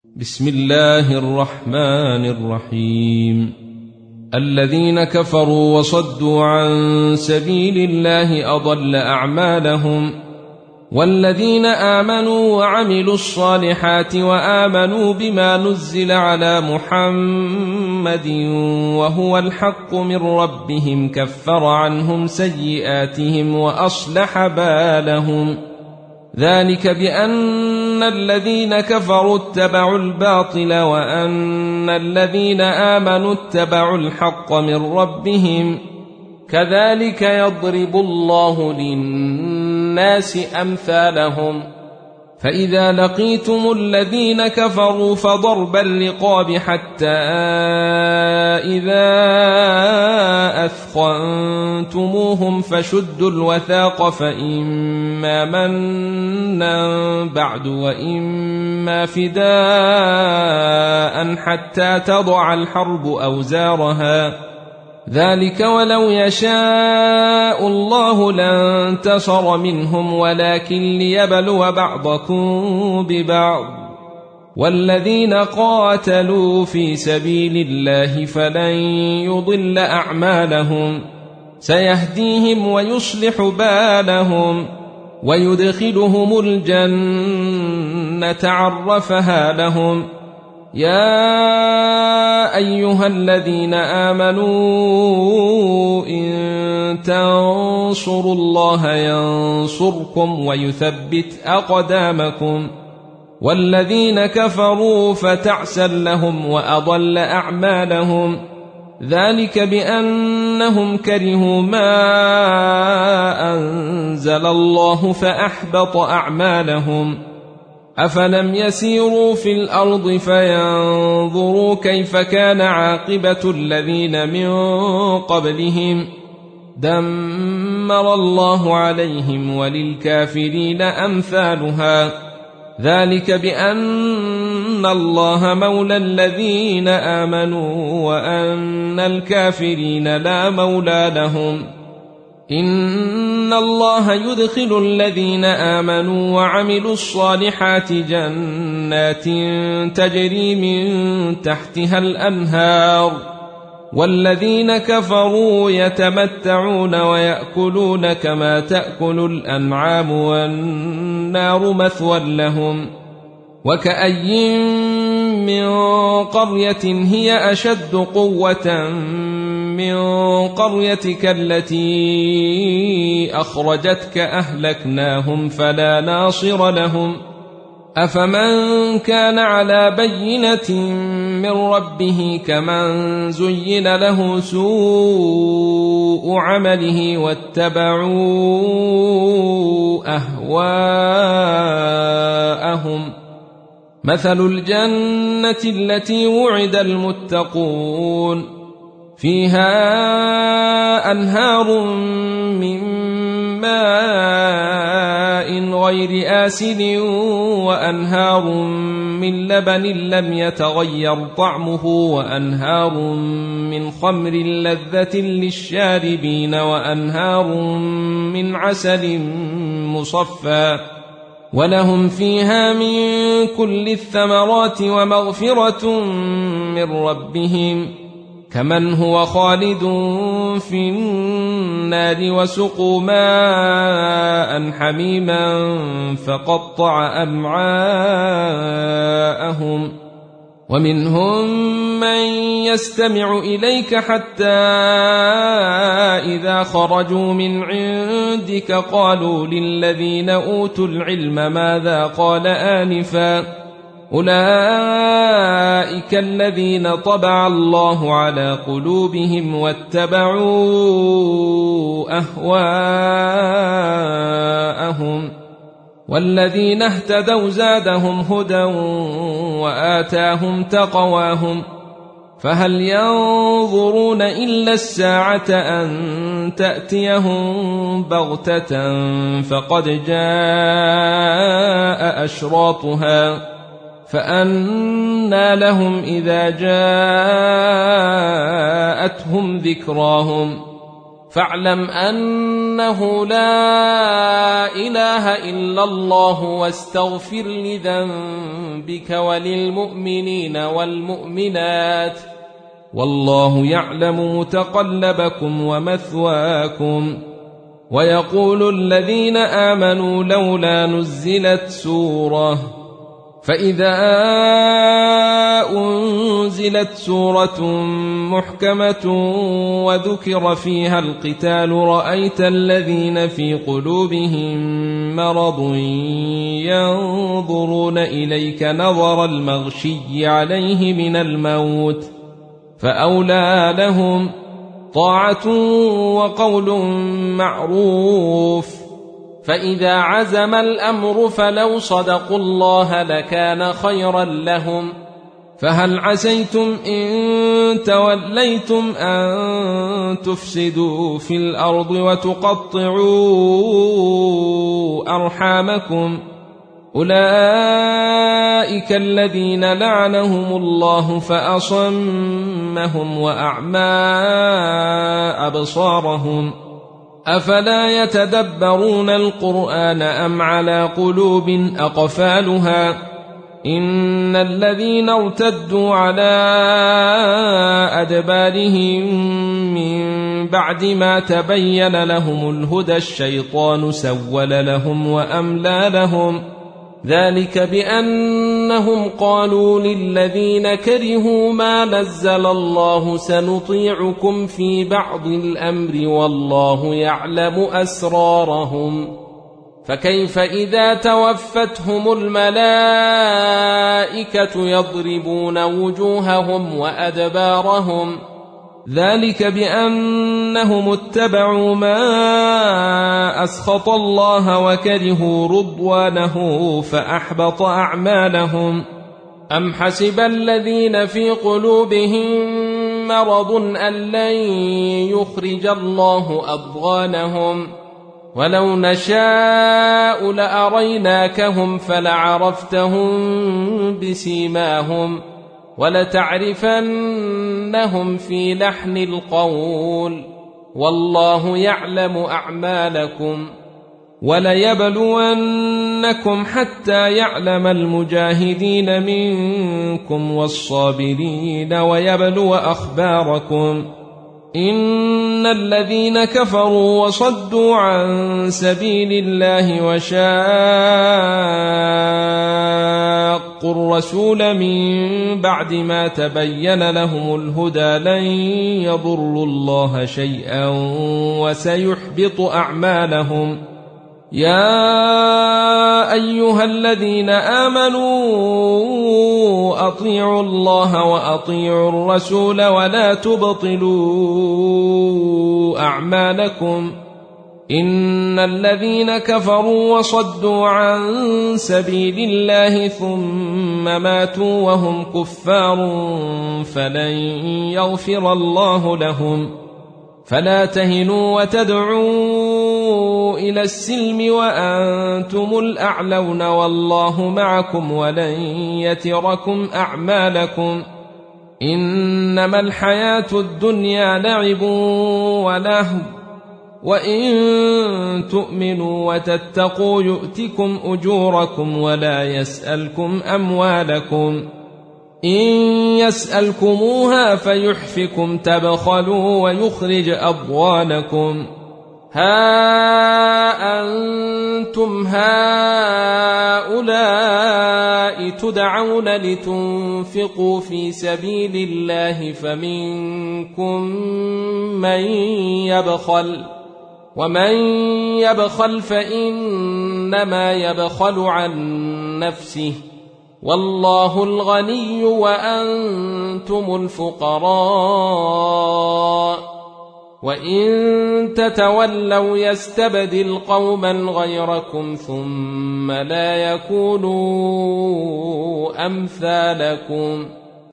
بسم الله الرحمن الرحيم. الذين كفروا وصدوا عن سبيل الله أضل أعمالهم، والذين آمنوا وعملوا الصالحات وآمنوا بما نزل على محمد وهو الحق من ربهم كفر عنهم سيئاتهم وأصلح بالهم. ذلك بأن الذين كفروا اتبعوا الباطل وأن الذين آمنوا اتبعوا الحق من ربهم، كذلك يضرب الله للناس أمثالهم. فإذا لقيتم الذين كفروا فضرب الرقاب حتى إذا أثخنتموهم فشدوا الوثاق، فإما منا بعد وإما فداء حتى تضع الحرب أوزارها. ذلك ولو يشاء الله لانتصر منهم ولكن ليبلو بعضكم ببعض. والذين قاتلوا في سبيل الله فلن يضل أعمالهم، سيهديهم ويصلح بالهم ويدخلهم الجنة عرفها لهم. يا أيها الذين آمنوا إن تنصروا الله ينصركم ويثبت أقدامكم. والذين كفروا فتعسا لهم وأضل أعمالهم. ذلك بأنهم كرهوا ما أنزل الله فأحبط أعمالهم. أفلم يسيروا في الأرض فينظروا كيف كان عاقبة الذين من قبلهم، دمر الله عليهم وللكافرين أمثالها. ذلك بأن الله مولى الذين آمنوا وأن الكافرين لا مولى لهم. إن الله يدخل الذين آمنوا وعملوا الصالحات جنات تجري من تحتها الأنهار، والذين كفروا يتمتعون ويأكلون كما تأكل الأنعام والنار مثوى لهم. وكأي من قرية هي أشد قوة من قريتك التي أخرجتك أهلكناهم فلا ناصر لهم. أفمن كان على بينة من ربه كمن زين له سوء عمله واتبعوا أهواءهم. مثل الجنة التي وعد المتقون فيها أنهار من ماء غير آسن وأنهار من لبن لم يتغير طعمه وأنهار من خمر لذة للشاربين وأنهار من عسل مصفى، ولهم فيها من كل الثمرات ومغفرة من ربهم، كمن هو خالد في النار وسقوا ماء حميما فقطع أمعاءهم. ومنهم من يستمع إليك حتى إذا خرجوا من عندك قالوا للذين أوتوا العلم ماذا قال آنفا، أولئك الذين طبع الله على قلوبهم واتبعوا أهواءهم. والذين اهتدوا زادهم هدى وآتاهم تقواهم. فهل ينظرون إلا الساعة أن تأتيهم بغتة فقد جاء أشراطها، فأنى لهم إذا جاءتهم ذكراهم. فاعلم أنه لا إله إلا الله واستغفر لذنبك وللمؤمنين والمؤمنات والله يعلم متقلبكم ومثواكم. ويقول الذين آمنوا لولا نزلت سورة، فإذا أنزلت سورة محكمة وذكر فيها القتال رأيت الذين في قلوبهم مرض ينظرون إليك نظر المغشي عليه من الموت، فأولى لهم طاعة وقول معروف. فإذا عزم الأمر فلو صدقوا الله لكان خيرا لهم. فهل عسيتم إن توليتم أن تفسدوا في الأرض وتقطعوا أرحامكم؟ أولئك الذين لعنهم الله فأصمهم وأعمى أبصارهم. أفلا يتدبرون القرآن أم على قلوب أقفالها؟ إن الذين ارتدوا على أدبارهم من بعد ما تبين لهم الهدى الشيطان سول لهم وأملى لهم، ذلك بأنهم قالوا للذين كرهوا ما نزل الله سنطيعكم في بعض الأمر والله يعلم أسرارهم. فكيف إذا توفتهم الملائكة يضربون وجوههم وأدبارهم؟ ذلك بأنهم اتبعوا ما أسخط الله وكرهوا رضوانه فأحبط أعمالهم. أم حسب الذين في قلوبهم مرض أن لن يخرج الله أضغانهم؟ ولو نشاء لأريناكهم فلعرفتهم بسيماهم ولتعرفنهم في لحن القول والله يعلم أعمالكم. وليبلونكم حتى يعلم المجاهدين منكم والصابرين ويبلو أخباركم. إن الذين كفروا وصدوا عن سبيل الله وشاقوا الرسول من بعد ما تبين لهم الهدى لن يضروا الله شيئا وسيحبط أعمالهم. يا أيها الذين آمنوا أطيعوا الله وأطيعوا الرسول ولا تبطلوا أعمالكم. إن الذين كفروا وصدوا عن سبيل الله ثم ماتوا وهم كفار فلن يغفر الله لهم. فلا تهنوا وتدعوا إلى السلم وأنتم الأعلون والله معكم ولن يتركم أعمالكم. إنما الحياة الدنيا لعب ولهو وإن تؤمنوا وتتقوا يؤتكم أجوركم ولا يسألكم أموالكم. إن يسألكموها فيحفكم تبخلوا ويخرج أضغانكم. ها أنتم هؤلاء تدعون لتنفقوا في سبيل الله فمنكم من يبخل ومن يبخل فإنما يبخل عن نفسه والله الغني وأنتم الفقراء وإن تتولوا يستبدل قوما غيركم ثم لا يكونوا أمثالكم.